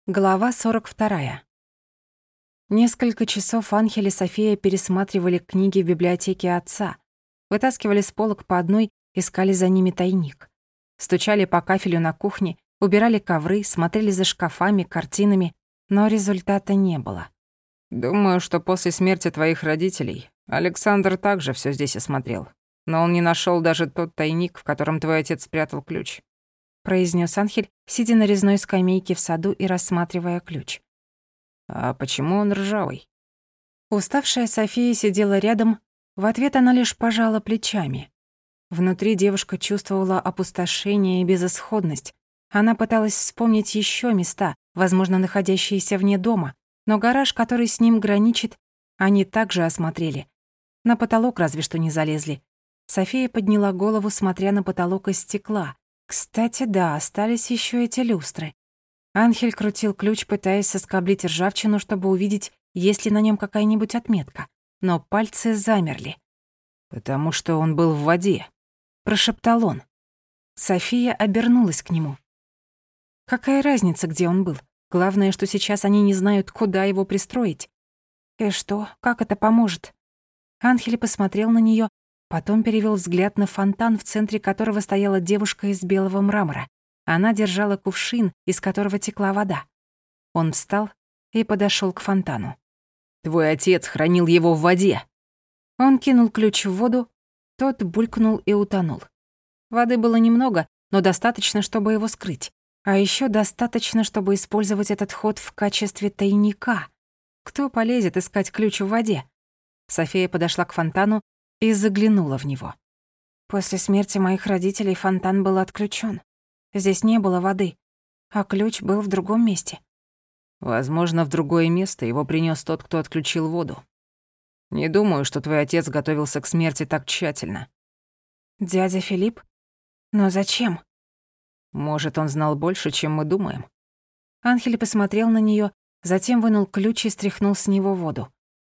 Глава 42. Несколько часов Анхель и София пересматривали книги в библиотеке отца, вытаскивали с полок по одной, искали за ними тайник. Стучали по кафелю на кухне, убирали ковры, смотрели за шкафами, картинами, но результата не было. «Думаю, что после смерти твоих родителей Александр также всё здесь осмотрел, но он не нашёл даже тот тайник, в котором твой отец спрятал ключ», произнёс Анхель, сидя на резной скамейке в саду и рассматривая ключ. «А почему он ржавый?» Уставшая София сидела рядом, в ответ она лишь пожала плечами. Внутри девушка чувствовала опустошение и безысходность. Она пыталась вспомнить ещё места, возможно, находящиеся вне дома, но гараж, который с ним граничит, они также осмотрели. На потолок разве что не залезли. София подняла голову, смотря на потолок из стекла. Кстати, да, остались ещё эти люстры. Анхель крутил ключ, пытаясь соскоблить ржавчину, чтобы увидеть, есть ли на нём какая-нибудь отметка. Но пальцы замерли. «Потому что он был в воде», — прошептал он. София обернулась к нему. Какая разница, где он был? Главное, что сейчас они не знают, куда его пристроить. И что, как это поможет? Анхель посмотрел на неё, потом перевёл взгляд на фонтан, в центре которого стояла девушка из белого мрамора. Она держала кувшин, из которого текла вода. Он встал и подошёл к фонтану. «Твой отец хранил его в воде». Он кинул ключ в воду, тот булькнул и утонул. Воды было немного, но достаточно, чтобы его скрыть. А ещё достаточно, чтобы использовать этот ход в качестве тайника. Кто полезет искать ключ в воде? София подошла к фонтану и заглянула в него. После смерти моих родителей фонтан был отключён. Здесь не было воды, а ключ был в другом месте. Возможно, в другое место его принёс тот, кто отключил воду. Не думаю, что твой отец готовился к смерти так тщательно. Дядя Филипп? Но зачем? Может, он знал больше, чем мы думаем. Анхель посмотрел на неё, затем вынул ключ и стряхнул с него воду.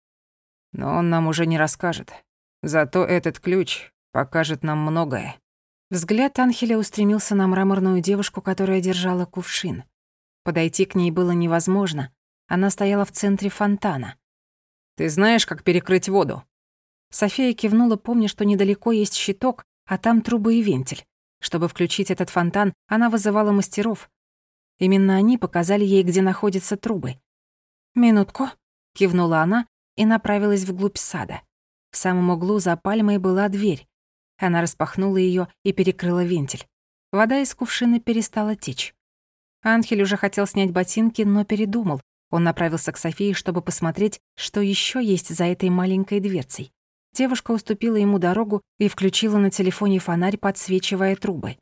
Но он нам уже не расскажет. Зато этот ключ покажет нам многое. Взгляд Анхеля устремился на мраморную девушку, которая держала кувшин. Подойти к ней было невозможно. Она стояла в центре фонтана. «Ты знаешь, как перекрыть воду?» София кивнула, помня, что недалеко есть щиток, а там трубы и вентиль. Чтобы включить этот фонтан, она вызывала мастеров. Именно они показали ей, где находятся трубы. «Минутку», — кивнула она и направилась вглубь сада. В самом углу за пальмой была дверь. Она распахнула её и перекрыла вентиль. Вода из кувшина перестала течь. Анхель уже хотел снять ботинки, но передумал. Он направился к Софии, чтобы посмотреть, что ещё есть за этой маленькой дверцей. Девушка уступила ему дорогу и включила на телефоне фонарь, подсвечивая трубы.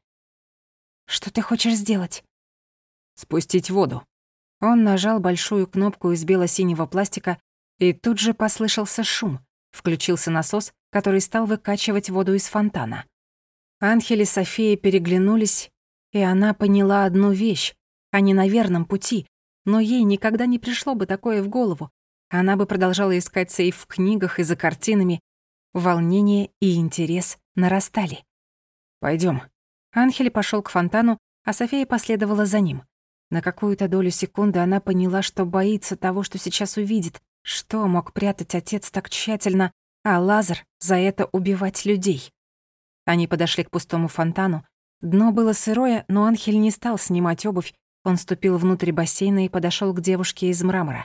«Что ты хочешь сделать?» «Спустить воду». Он нажал большую кнопку из бело-синего пластика, и тут же послышался шум. Включился насос, который стал выкачивать воду из фонтана. Анхель и София переглянулись, и она поняла одну вещь. Они на верном пути, но ей никогда не пришло бы такое в голову. Она бы продолжала искать сейф в книгах и за картинами. Волнение и интерес нарастали. «Пойдём». Анхель пошёл к фонтану, а София последовала за ним. На какую-то долю секунды она поняла, что боится того, что сейчас увидит. Что мог прятать отец так тщательно, а Лазар за это убивать людей? Они подошли к пустому фонтану. Дно было сырое, но Анхель не стал снимать обувь. Он ступил внутрь бассейна и подошёл к девушке из мрамора.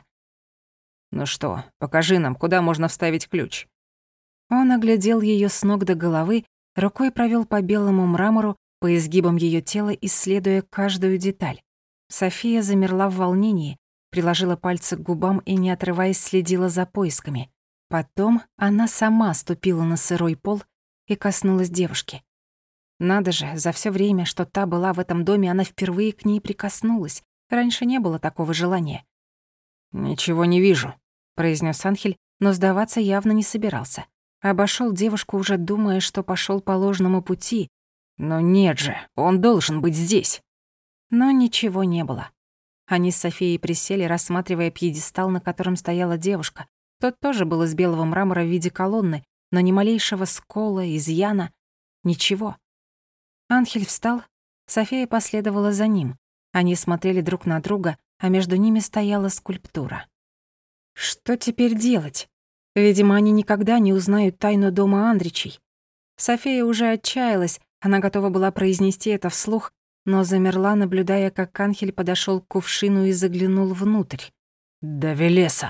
«Ну что, покажи нам, куда можно вставить ключ». Он оглядел её с ног до головы, рукой провёл по белому мрамору, по изгибам её тела, исследуя каждую деталь. София замерла в волнении, приложила пальцы к губам и, не отрываясь, следила за поисками. Потом она сама ступила на сырой пол и коснулась девушки. Надо же, за всё время, что та была в этом доме, она впервые к ней прикоснулась. Раньше не было такого желания. «Ничего не вижу», — произнёс Анхель, но сдаваться явно не собирался. Обошёл девушку, уже думая, что пошёл по ложному пути. «Но нет же, он должен быть здесь». Но ничего не было. Они с Софией присели, рассматривая пьедестал, на котором стояла девушка. Тот тоже был из белого мрамора в виде колонны, но ни малейшего скола, изъяна, ничего. Анхель встал, София последовала за ним. Они смотрели друг на друга, а между ними стояла скульптура. Что теперь делать? Видимо, они никогда не узнают тайну дома Андричей. София уже отчаялась, она готова была произнести это вслух, но замерла, наблюдая, как Анхель подошёл к кувшину и заглянул внутрь. «Давелеса!»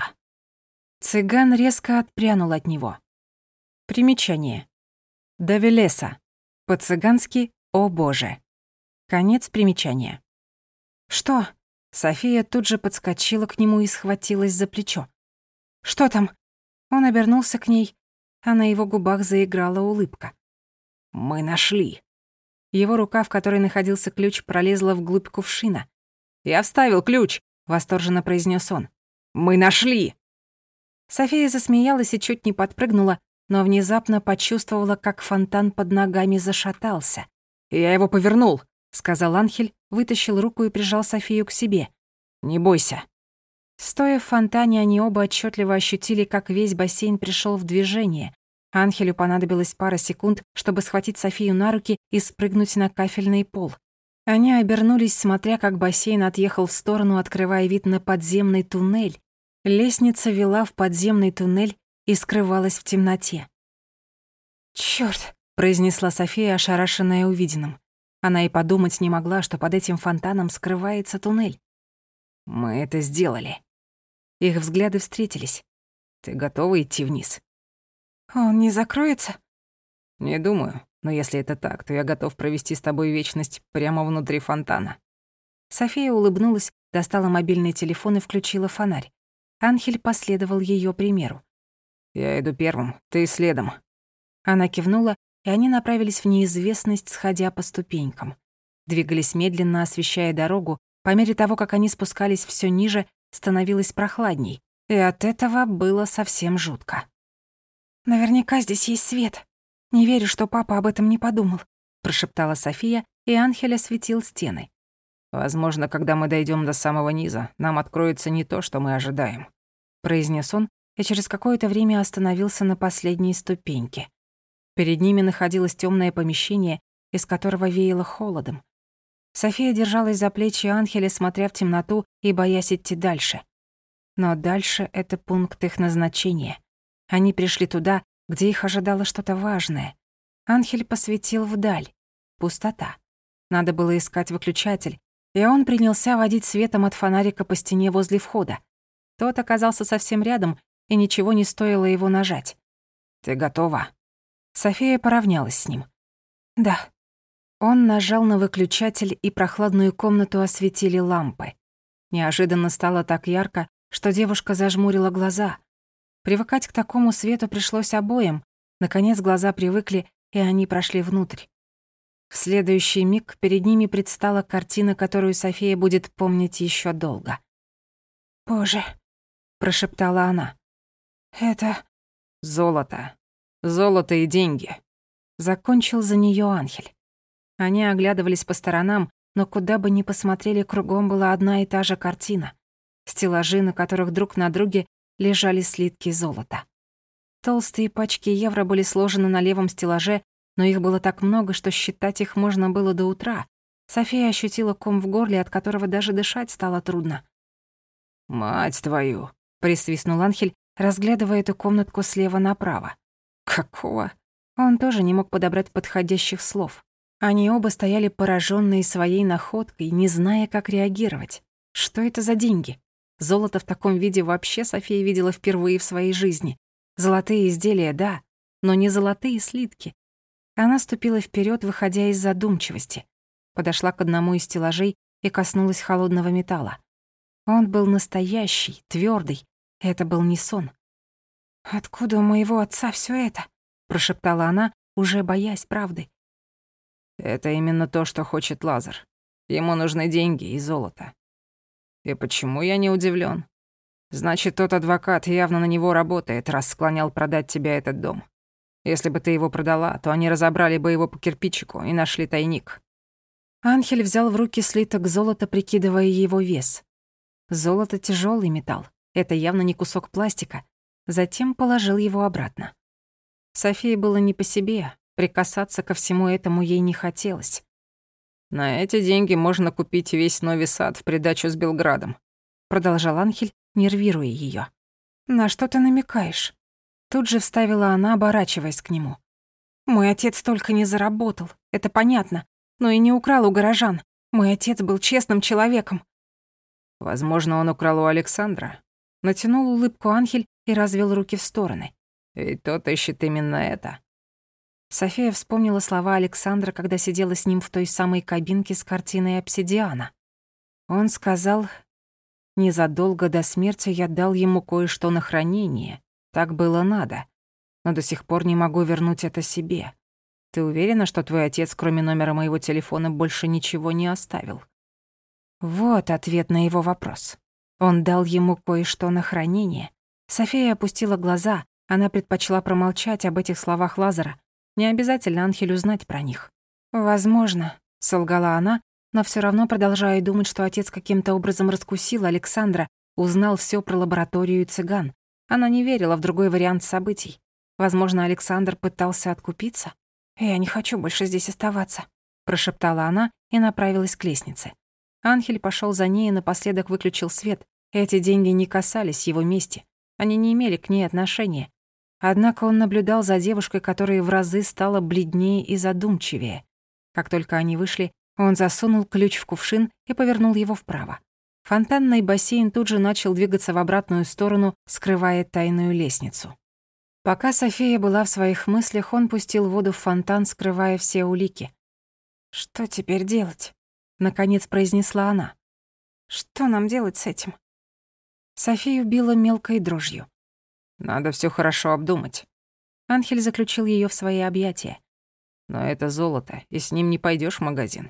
Цыган резко отпрянул от него. Примечание. Давелеса. По-цыгански «О Боже». Конец примечания. «Что?» София тут же подскочила к нему и схватилась за плечо. «Что там?» Он обернулся к ней, а на его губах заиграла улыбка. «Мы нашли». Его рука, в которой находился ключ, пролезла вглубь кувшина. «Я вставил ключ», — восторженно произнес он. «Мы нашли!» София засмеялась и чуть не подпрыгнула, но внезапно почувствовала, как фонтан под ногами зашатался. «Я его повернул», — сказал Анхель, вытащил руку и прижал Софию к себе. «Не бойся». Стоя в фонтане, они оба отчетливо ощутили, как весь бассейн пришел в движение. Анхелю понадобилось пара секунд, чтобы схватить Софию на руки и спрыгнуть на кафельный пол. Они обернулись, смотря, как бассейн отъехал в сторону, открывая вид на подземный туннель. Лестница вела в подземный туннель и скрывалась в темноте. «Чёрт!» — произнесла София, ошарашенная увиденным. Она и подумать не могла, что под этим фонтаном скрывается туннель. «Мы это сделали». Их взгляды встретились. «Ты готова идти вниз?» «Он не закроется?» «Не думаю, но если это так, то я готов провести с тобой вечность прямо внутри фонтана». София улыбнулась, достала мобильный телефон и включила фонарь. Анхель последовал её примеру. «Я иду первым, ты следом». Она кивнула, и они направились в неизвестность, сходя по ступенькам. Двигались медленно, освещая дорогу. По мере того, как они спускались всё ниже, становилось прохладней. И от этого было совсем жутко. «Наверняка здесь есть свет. Не верю, что папа об этом не подумал», — прошептала София, и Анхель осветил стены. «Возможно, когда мы дойдём до самого низа, нам откроется не то, что мы ожидаем», — произнес он, и через какое-то время остановился на последней ступеньке. Перед ними находилось тёмное помещение, из которого веяло холодом. София держалась за плечи Анхеля, смотря в темноту и боясь идти дальше. Но дальше — это пункт их назначения. Они пришли туда, где их ожидало что-то важное. Анхель посветил вдаль. Пустота. Надо было искать выключатель, и он принялся водить светом от фонарика по стене возле входа. Тот оказался совсем рядом, и ничего не стоило его нажать. «Ты готова?» София поравнялась с ним. «Да». Он нажал на выключатель, и прохладную комнату осветили лампы. Неожиданно стало так ярко, что девушка зажмурила глаза. Привыкать к такому свету пришлось обоим. Наконец глаза привыкли, и они прошли внутрь. В следующий миг перед ними предстала картина, которую София будет помнить ещё долго. «Боже», — прошептала она, — «это...» «Золото. Золото и деньги», — закончил за неё Анхель. Они оглядывались по сторонам, но куда бы ни посмотрели, кругом была одна и та же картина. Стеллажи, на которых друг на друге лежали слитки золота. Толстые пачки евро были сложены на левом стеллаже, но их было так много, что считать их можно было до утра. София ощутила ком в горле, от которого даже дышать стало трудно. «Мать твою!» — присвистнул Анхель, разглядывая эту комнатку слева направо. «Какого?» Он тоже не мог подобрать подходящих слов. Они оба стояли поражённые своей находкой, не зная, как реагировать. Что это за деньги? Золото в таком виде вообще София видела впервые в своей жизни. Золотые изделия, да, но не золотые слитки. Она ступила вперёд, выходя из задумчивости. Подошла к одному из стеллажей и коснулась холодного металла. Он был настоящий, твёрдый. Это был не сон. «Откуда у моего отца всё это?» — прошептала она, уже боясь правды. «Это именно то, что хочет Лазар. Ему нужны деньги и золото. И почему я не удивлен? Значит, тот адвокат явно на него работает, раз склонял продать тебе этот дом. Если бы ты его продала, то они разобрали бы его по кирпичику и нашли тайник». Анхель взял в руки слиток золота, прикидывая его вес. Золото — тяжёлый металл. Это явно не кусок пластика. Затем положил его обратно. Софии было не по себе. Прикасаться ко всему этому ей не хотелось. «На эти деньги можно купить весь Нови Сад в придачу с Белградом», продолжал Анхель, нервируя её. «На что ты намекаешь?» Тут же вставила она, оборачиваясь к нему. «Мой отец только не заработал, это понятно, но и не украл у горожан. Мой отец был честным человеком». Возможно, он украл у Александра. Натянул улыбку Анхель и развел руки в стороны. Ведь тот ищет именно это. София вспомнила слова Александра, когда сидела с ним в той самой кабинке с картиной обсидиана. Он сказал: «Незадолго до смерти я дал ему кое-что на хранение. Так было надо. Но до сих пор не могу вернуть это себе. Ты уверена, что твой отец, кроме номера моего телефона, больше ничего не оставил?» Вот ответ на его вопрос. Он дал ему кое-что на хранение. София опустила глаза. Она предпочла промолчать об этих словах Лазара. Не обязательно Анхелю знать про них. «Возможно», — солгала она, но всё равно продолжая думать, что отец каким-то образом раскусил Александра, узнал всё про лабораторию и цыган. Она не верила в другой вариант событий. Возможно, Александр пытался откупиться? «Я не хочу больше здесь оставаться», — прошептала она и направилась к лестнице. Анхель пошёл за ней и напоследок выключил свет. Эти деньги не касались его мести. Они не имели к ней отношения. Однако он наблюдал за девушкой, которая в разы стала бледнее и задумчивее. Как только они вышли, он засунул ключ в кувшин и повернул его вправо. Фонтанный бассейн тут же начал двигаться в обратную сторону, скрывая тайную лестницу. Пока София была в своих мыслях, он пустил воду в фонтан, скрывая все улики. «Что теперь делать?» — наконец произнесла она. «Что нам делать с этим?» Софию била мелкой дрожью. Надо всё хорошо обдумать. Анхель заключил её в свои объятия. Но это золото, и с ним не пойдёшь в магазин.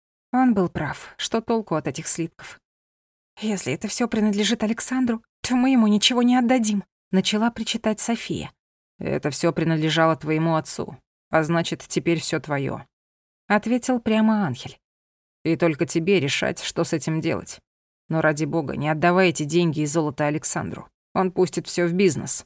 Он был прав. Что толку от этих слитков? «Если это всё принадлежит Александру, то мы ему ничего не отдадим», — начала причитать София. Это всё принадлежало твоему отцу, а значит, теперь всё твоё. Ответил прямо Анхель. И только тебе решать, что с этим делать. Но ради бога, не отдавай эти деньги и золото Александру. Он пустит всё в бизнес».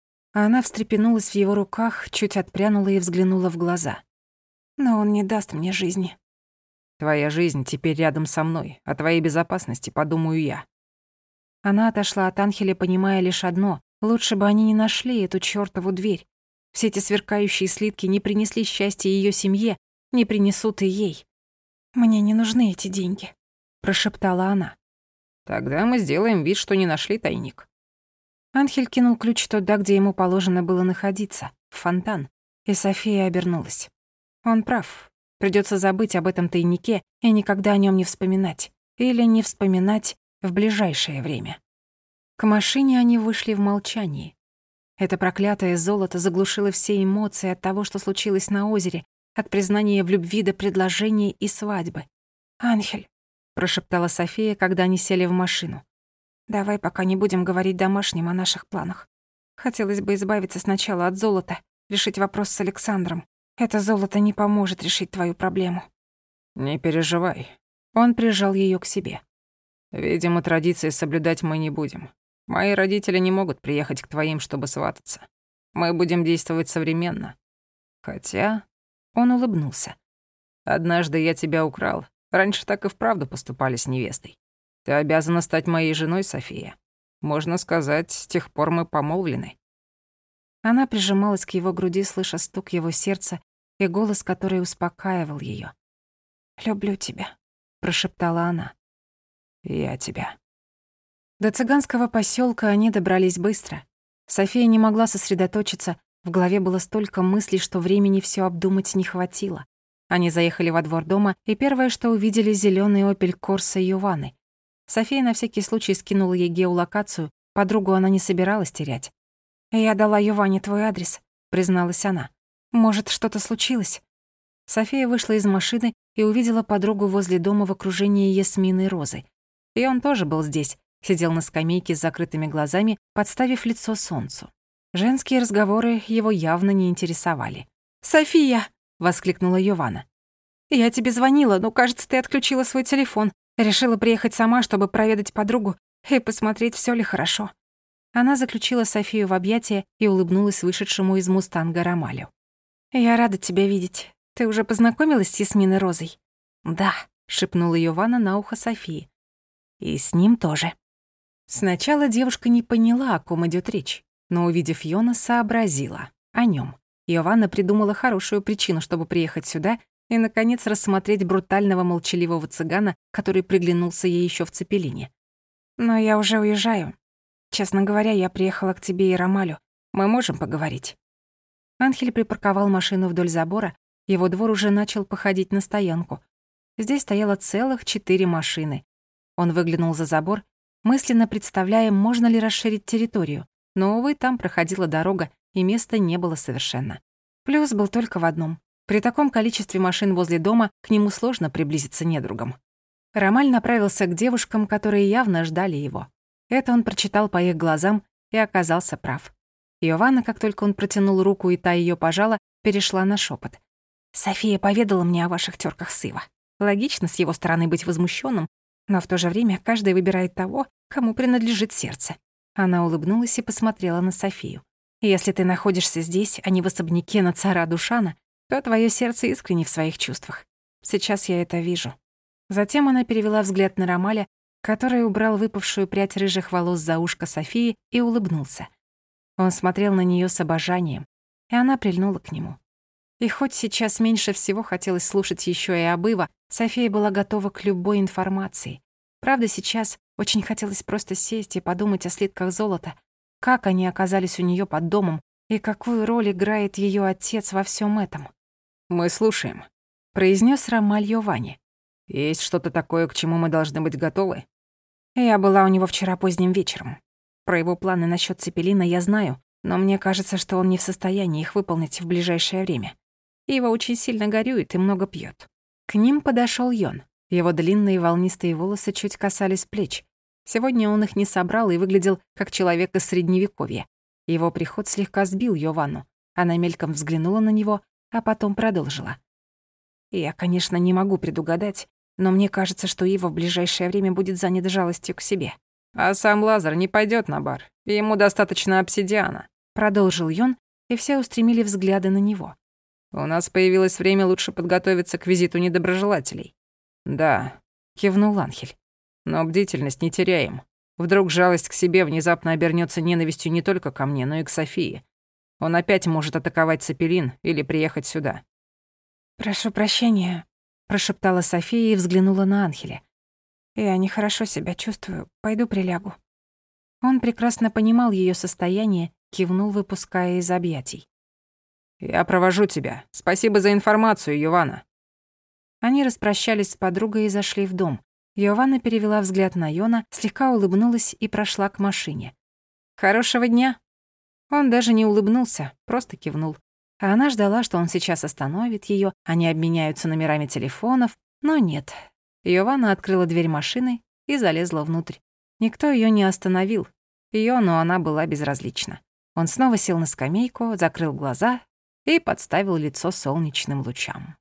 Она встрепенулась в его руках, чуть отпрянула и взглянула в глаза. «Но он не даст мне жизни». «Твоя жизнь теперь рядом со мной, о твоей безопасности подумаю я». Она отошла от Анхеля, понимая лишь одно: лучше бы они не нашли эту чёртову дверь. Все эти сверкающие слитки не принесли счастья её семье, не принесут и ей. «Мне не нужны эти деньги», — прошептала она. «Тогда мы сделаем вид, что не нашли тайник». Анхель кинул ключ туда, где ему положено было находиться, в фонтан, и София обернулась. Он прав. Придётся забыть об этом тайнике и никогда о нём не вспоминать. Или не вспоминать в ближайшее время. К машине они вышли в молчании. Это проклятое золото заглушило все эмоции от того, что случилось на озере, от признания в любви до предложения и свадьбы. «Анхель», — прошептала София, когда они сели в машину. «Давай пока не будем говорить домашним о наших планах. Хотелось бы избавиться сначала от золота, решить вопрос с Александром. Это золото не поможет решить твою проблему». «Не переживай». Он прижал её к себе. «Видимо, традиции соблюдать мы не будем. Мои родители не могут приехать к твоим, чтобы свататься. Мы будем действовать современно. Хотя...» Он улыбнулся. «Однажды я тебя украл. Раньше так и вправду поступали с невестой. Ты обязана стать моей женой, София. Можно сказать, с тех пор мы помолвлены». Она прижималась к его груди, слыша стук его сердца и голос, который успокаивал её. «Люблю тебя», — прошептала она. «Я тебя». До цыганского посёлка они добрались быстро. София не могла сосредоточиться, в голове было столько мыслей, что времени всё обдумать не хватило. Они заехали во двор дома, и первое, что увидели, зелёный Opel Corsa Йованы. София на всякий случай скинула ей геолокацию, подругу она не собиралась терять. «Я дала Йоване твой адрес», — призналась она. «Может, что-то случилось?» София вышла из машины и увидела подругу возле дома в окружении Ясмины и Розы. И он тоже был здесь, сидел на скамейке с закрытыми глазами, подставив лицо солнцу. Женские разговоры его явно не интересовали. «София!» — воскликнула Йована. «Я тебе звонила, но, кажется, ты отключила свой телефон. Решила приехать сама, чтобы проведать подругу и посмотреть, всё ли хорошо». Она заключила Софию в объятия и улыбнулась вышедшему из «Мустанга» Ромалю. «Я рада тебя видеть. Ты уже познакомилась с Ясминой Розой?» «Да», — шепнула Йована на ухо Софии. «И с ним тоже». Сначала девушка не поняла, о ком идет речь, но, увидев Йона, сообразила о нем. Йованна придумала хорошую причину, чтобы приехать сюда и, наконец, рассмотреть брутального молчаливого цыгана, который приглянулся ей еще в Цепелине. «Но я уже уезжаю. Честно говоря, я приехала к тебе и Ромалю. Мы можем поговорить?» Анхель припарковал машину вдоль забора, его двор уже начал походить на стоянку. Здесь стояло целых 4 машины. Он выглянул за забор, мысленно представляя, можно ли расширить территорию, но, увы, там проходила дорога, и места не было совершенно. Плюс был только в одном. При таком количестве машин возле дома к нему сложно приблизиться недругом. Ромаль направился к девушкам, которые явно ждали его. Это он прочитал по их глазам и оказался прав. Йованна, как только он протянул руку и та её пожала, перешла на шёпот. «София поведала мне о ваших тёрках с Иво. Логично с его стороны быть возмущённым, но в то же время каждый выбирает того, кому принадлежит сердце». Она улыбнулась и посмотрела на Софию. «Если ты находишься здесь, а не в особняке на цара Душана, то твоё сердце искренне в своих чувствах. Сейчас я это вижу». Затем она перевела взгляд на Ромаля, который убрал выпавшую прядь рыжих волос за ушко Софии и улыбнулся. Он смотрел на неё с обожанием, и она прильнула к нему. И хоть сейчас меньше всего хотелось слушать ещё и об Иво, София была готова к любой информации. Правда, сейчас очень хотелось просто сесть и подумать о слитках золота, как они оказались у неё под домом и какую роль играет её отец во всём этом. «Мы слушаем», — произнёс Ромаль Йованни. «Есть что-то такое, к чему мы должны быть готовы?» Я была у него вчера поздним вечером. Про его планы насчёт Цепелина я знаю, но мне кажется, что он не в состоянии их выполнить в ближайшее время. Ива очень сильно горюет и много пьёт. К ним подошёл Йон. Его длинные волнистые волосы чуть касались плеч. Сегодня он их не собрал и выглядел как человек из Средневековья. Его приход слегка сбил Йованну. Она мельком взглянула на него, а потом продолжила. «Я, конечно, не могу предугадать, но мне кажется, что Ива в ближайшее время будет занят жалостью к себе». «А сам Лазар не пойдёт на бар. Ему достаточно обсидиана», — продолжил Йон, и все устремили взгляды на него. «У нас появилось время лучше подготовиться к визиту недоброжелателей». «Да», — кивнул Анхель. «Но бдительность не теряем. Вдруг жалость к себе внезапно обернётся ненавистью не только ко мне, но и к Софии. Он опять может атаковать Цепелин или приехать сюда». «Прошу прощения», — прошептала София и взглянула на Анхеля. «Я нехорошо себя чувствую. Пойду прилягу». Он прекрасно понимал её состояние, кивнул, выпуская из объятий. «Я провожу тебя. Спасибо за информацию, Йованна». Они распрощались с подругой и зашли в дом. Йованна перевела взгляд на Йона, слегка улыбнулась и прошла к машине. «Хорошего дня». Он даже не улыбнулся, просто кивнул. А она ждала, что он сейчас остановит её, они обменяются номерами телефонов, но нет. Йованна открыла дверь машины и залезла внутрь. Никто её не остановил. Йону она была безразлична. Он снова сел на скамейку, закрыл глаза и подставил лицо солнечным лучам.